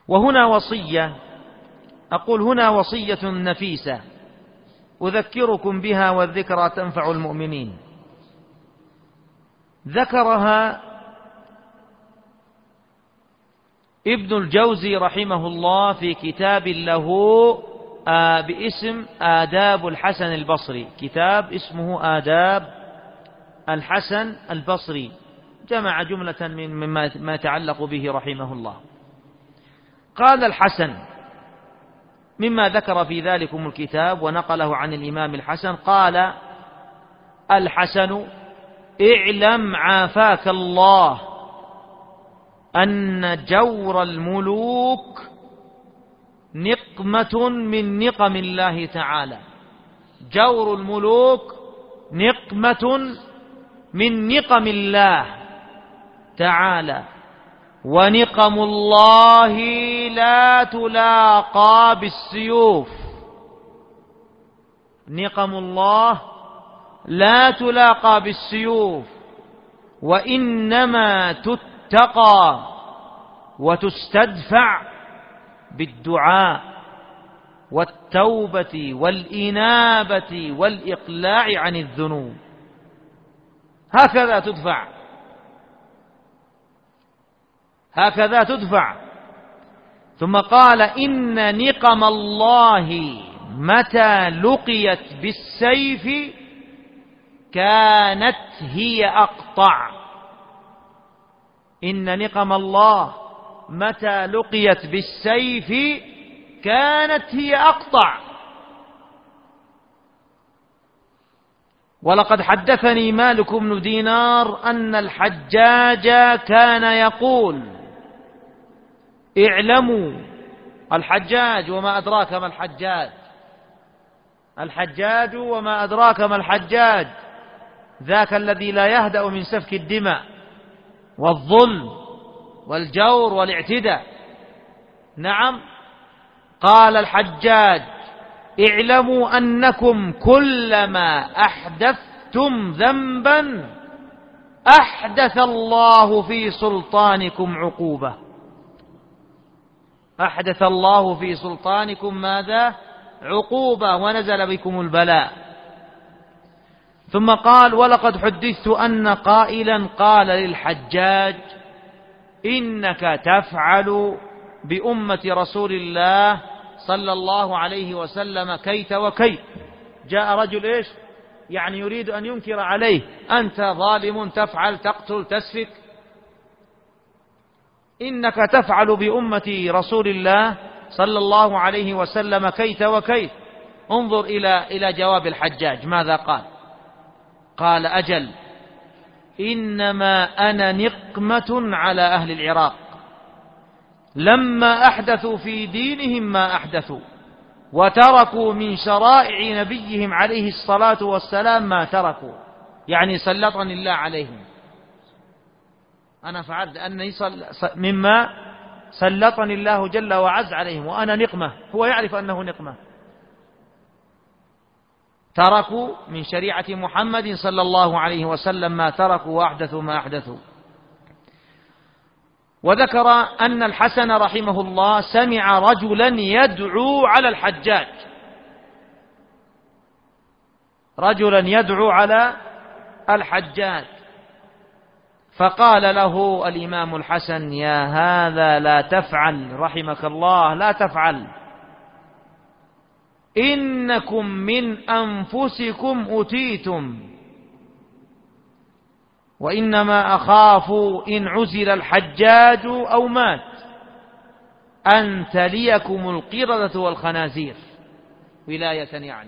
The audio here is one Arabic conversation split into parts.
وهنا وصية، أقول هنا وصية نفيسة أذكركم بها والذكرى تنفع المؤمنين. ذكرها ابن الجوزي رحمه الله في كتاب له باسم آداب الحسن البصري، كتاب اسمه آداب الحسن البصري، جمع جملة مما يتعلق به رحمه الله. قال الحسن مما ذكر في ذلكم الكتاب ونقله عن الإمام الحسن، قال الحسن: اعلم عافاك الله أن جور الملوك نقمة من نقم الله تعالى. جور الملوك نقمة من نقم الله تعالى، ونقم الله لا تلاقى بالسيوف. نقم الله لا تلاقى بالسيوف، وإنما تتقى وتستدفع بالدعاء والتوبة والإنابة والإقلاع عن الذنوب. هكذا تدفع، هكذا تدفع. ثم قال: إن نقم الله متى لقيت بالسيف كانت هي أقطع. إن نقم الله متى لقيت بالسيف كانت هي أقطع. ولقد حدثني مالك بن دينار أن الحجاج كان يقول: اعلموا. الحجاج وما أدراك ما الحجاج، الحجاج وما أدراك ما الحجاج، ذاك الذي لا يهدأ من سفك الدماء والظلم والجور والاعتداء. نعم، قال الحجاج: اعلموا أنكم كلما أحدثتم ذنبا أحدث الله في سلطانكم عقوبة. أحدث الله في سلطانكم ماذا؟ عقوبة، ونزل بكم البلاء. ثم قال: ولقد حدثت أن قائلا قال للحجاج: إنك تفعل بأمة رسول الله صلى الله عليه وسلم كيت وكيت. جاء رجل إيش؟ يعني يريد أن ينكر عليه: أنت ظالم، تفعل، تقتل، تسفك. إنك تفعل بأمة رسول الله صلى الله عليه وسلم كيت وكيت. انظر إلى جواب الحجاج ماذا قال. قال: أجل، إنما أنا نقمة على أهل العراق لما أحدثوا في دينهم ما أحدثوا، وتركوا من شرائع نبيهم عليه الصلاة والسلام ما تركوا. يعني سلطني الله عليهم، أنا فعلت أني مما سلطني الله جل وعز عليهم، وأنا نقمة. هو يعرف أنه نقمة. تركوا من شريعة محمد صلى الله عليه وسلم ما تركوا، وأحدثوا ما أحدثوا. وذكر أن الحسن رحمه الله سمع رجلا يدعو على الحجاج، رجلا يدعو على الحجاج، فقال له الإمام الحسن: يا هذا لا تفعل، رحمك الله، لا تفعل، إنكم من أنفسكم أتيتم، وإنما أخاف إن عزل الحجاج أو مات أن تليكم القردة والخنازير، ولاية يعني.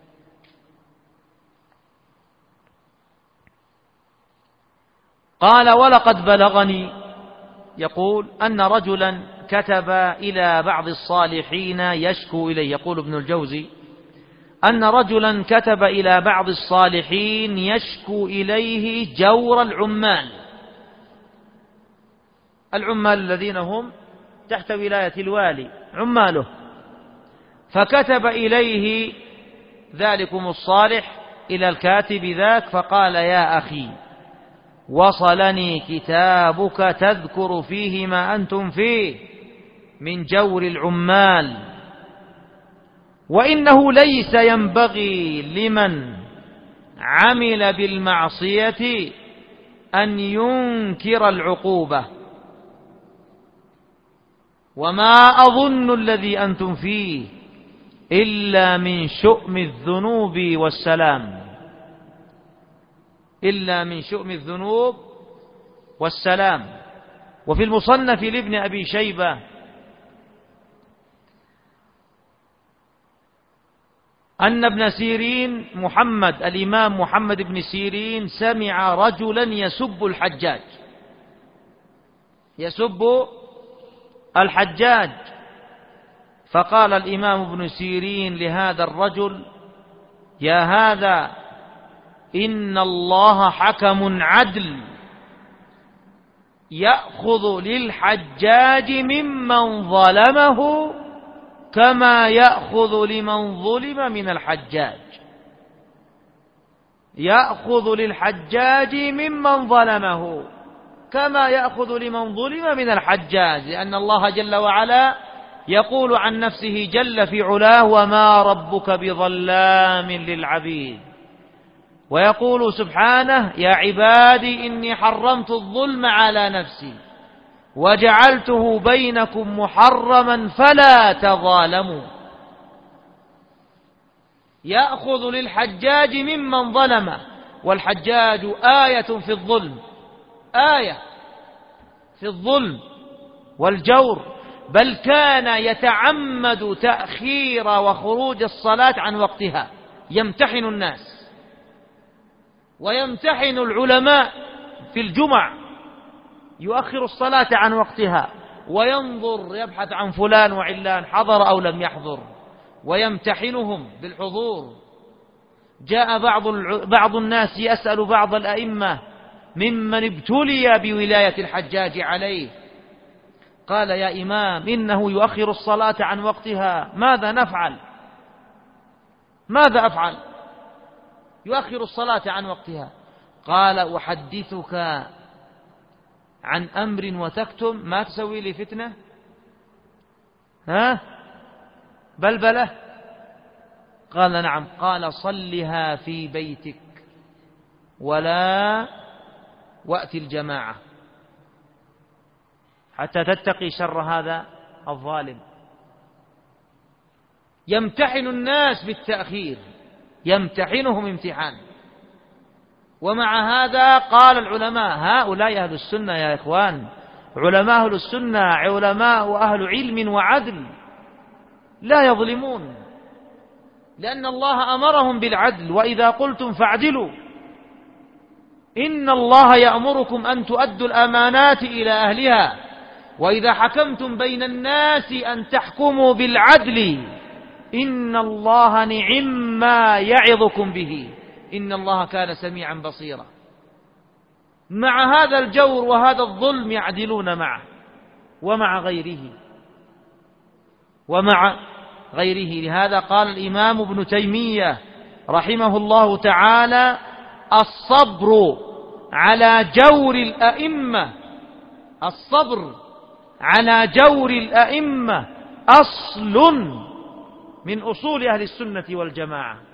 قال: ولقد بلغني، يقول، أن رجلا كتب إلى بعض الصالحين يشكو إليه. يقول ابن الجوزي: أن رجلا كتب إلى بعض الصالحين يشكو إليه جور العمال، العمال الذين هم تحت ولاية الوالي، عماله. فكتب إليه ذلكم الصالح إلى الكاتب ذاك فقال: يا أخي، وصلني كتابك تذكر فيه ما أنتم فيه، من جور العمال، وإنه ليس ينبغي لمن عمل بالمعصية أن ينكر العقوبة. وما أظن الذي أنتم فيه إلا من شؤم الذنوب والسلام، إلا من شؤم الذنوب والسلام. وفي المصنف لابن أبي شيبة أن ابن سيرين محمد الإمام محمد بن سيرين سمع رجلا يسب الحجاج، يسب الحجاج، فقال الإمام ابن سيرين لهذا الرجل: يا هذا إن الله حكم عدل يأخذ للحجاج ممن ظلمه كما يأخذ لمن ظلم من الحجاج، يأخذ للحجاج ممن ظلمه كما يأخذ لمن ظلم من الحجاج، لأن الله جل وعلا يقول عن نفسه جل في علاه: وما ربك بظلام للعبيد، ويقول سبحانه: يا عبادي إني حرمت الظلم على نفسي وجعلته بينكم محرما فلا تظالموا. يأخذ للحجاج ممن ظلمه، والحجاج آية في الظلم، آية في الظلم والجور، بل كان يتعمد تأخير وخروج الصلاة عن وقتها، يمتحن الناس ويمتحن العلماء في الجمع، يؤخر الصلاة عن وقتها وينظر يبحث عن فلان وعلان حضر أو لم يحضر، ويمتحنهم بالحضور. جاء بعض الناس يسأل بعض الأئمة ممن ابتلي بولاية الحجاج عليه، قال: يا إمام إنه يؤخر الصلاة عن وقتها، ماذا نفعل؟ ماذا أفعل؟ يؤخر الصلاة عن وقتها. قال: أحدثك عن أمر وتكتم، ما تسوي لي فتنة؟ بلبلة؟ قال: نعم. قال: صلها في بيتك ولا وأتي الجماعة حتى تتقي شر هذا الظالم. يمتحن الناس بالتأخير، يمتحنهم امتحان. ومع هذا قال العلماء: هؤلاء أهل السنة يا إخوان، علماء أهل السنة علماء أهل علم وعدل، لا يظلمون، لأن الله أمرهم بالعدل: وإذا قلتم فاعدلوا، إن الله يأمركم أن تؤدوا الأمانات إلى أهلها، وإذا حكمتم بين الناس أن تحكموا بالعدل، إن الله نعم ما يعظكم به، إن الله كان سميعا بصيرا. مع هذا الجور وهذا الظلم يعدلون معه ومع غيره. لهذا قال الإمام ابن تيمية رحمه الله تعالى: الصبر على جور الأئمة، الصبر على جور الأئمة أصل من أصول أهل السنة والجماعة.